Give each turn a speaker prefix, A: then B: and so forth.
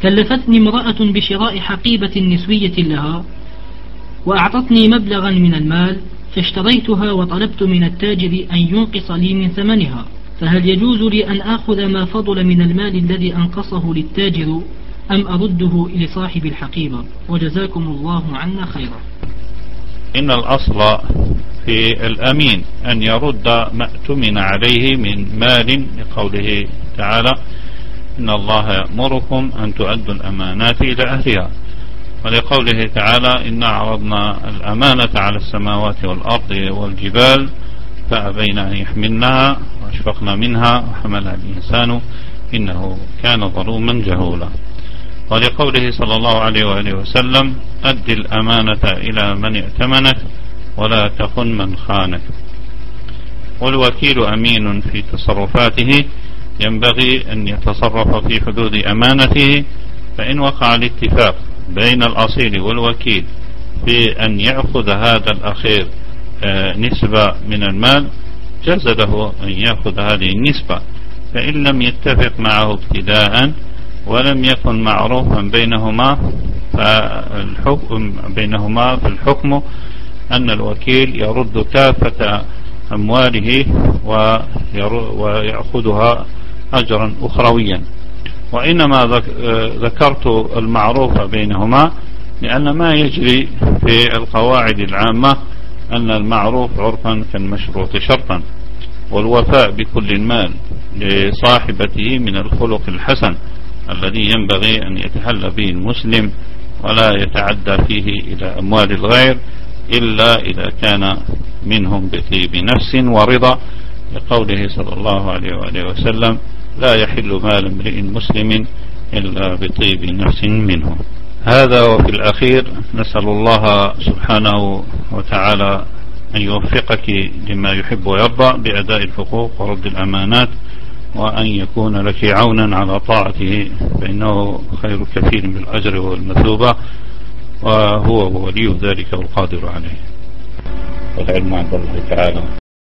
A: كلفتني امرأة بشراء حقيبة نسوية لها وأعطتني مبلغا من المال، فاشتريتها وطلبت من التاجر أن ينقص لي من ثمنها، فهل يجوز لي أن آخذ ما فضل من المال الذي أنقصه للتاجر أم أرده لصاحب الحقيبة؟ وجزاكم الله عنا خيرا.
B: إن الأصل في الأمين أن يرد ما اؤتمن عليه من مال، لقوله تعالى: إن الله يأمركم أن تؤدوا الأمانات إلى أهلها، ولقوله تعالى: إنا عرضنا الأمانة على السماوات والأرض والجبال فأبين أن يحملنها وأشفقن منها وحملها الإنسان إنه كان ظلوما جهولا. ولقوله صلى الله عليه وآله وسلم: أد الأمانة إلى من ائتمنك ولا تخن من خانك. والوكيل أمين في تصرفاته، ينبغي أن يتصرف في حدود أمانته، فإن وقع الاتفاق بين الأصيل والوكيل في أن يأخذ هذا الأخير نسبة من المال، جاز له أن يأخذ هذه النسبة. فإن لم يتفق معه ابتداء ولم يكن معروفا بينهما في الحكم أن الوكيل يرد كافة أمواله ويأخذها أجرا أخرويا. وإنما ذكرت المعروف بينهما لأن ما يجري في القواعد العامة أن المعروف عرفا كالمشروط شرطا، والوفاء بكل المال لصاحبته من الخلق الحسن الذي ينبغي أن يتحلى به المسلم، ولا يتعدى فيه إلى أموال الغير إلا إذا كان منهم بطيب نفس ورضا، لقوله صلى الله عليه وآله وسلم: لا يحل مال امرئ مسلم إلا بطيب نفس منه. هذا وفي الأخير نسأل الله سبحانه وتعالى أن يوفقك لما يحب ويرضى بأداء الحقوق ورد الأمانات، وأن يكون لك عونا على طاعته، فإنه خير كثير من الأجر والمثوبة، وهو ولي ذلك والقادر عليه. والعلم عند الله تعالى.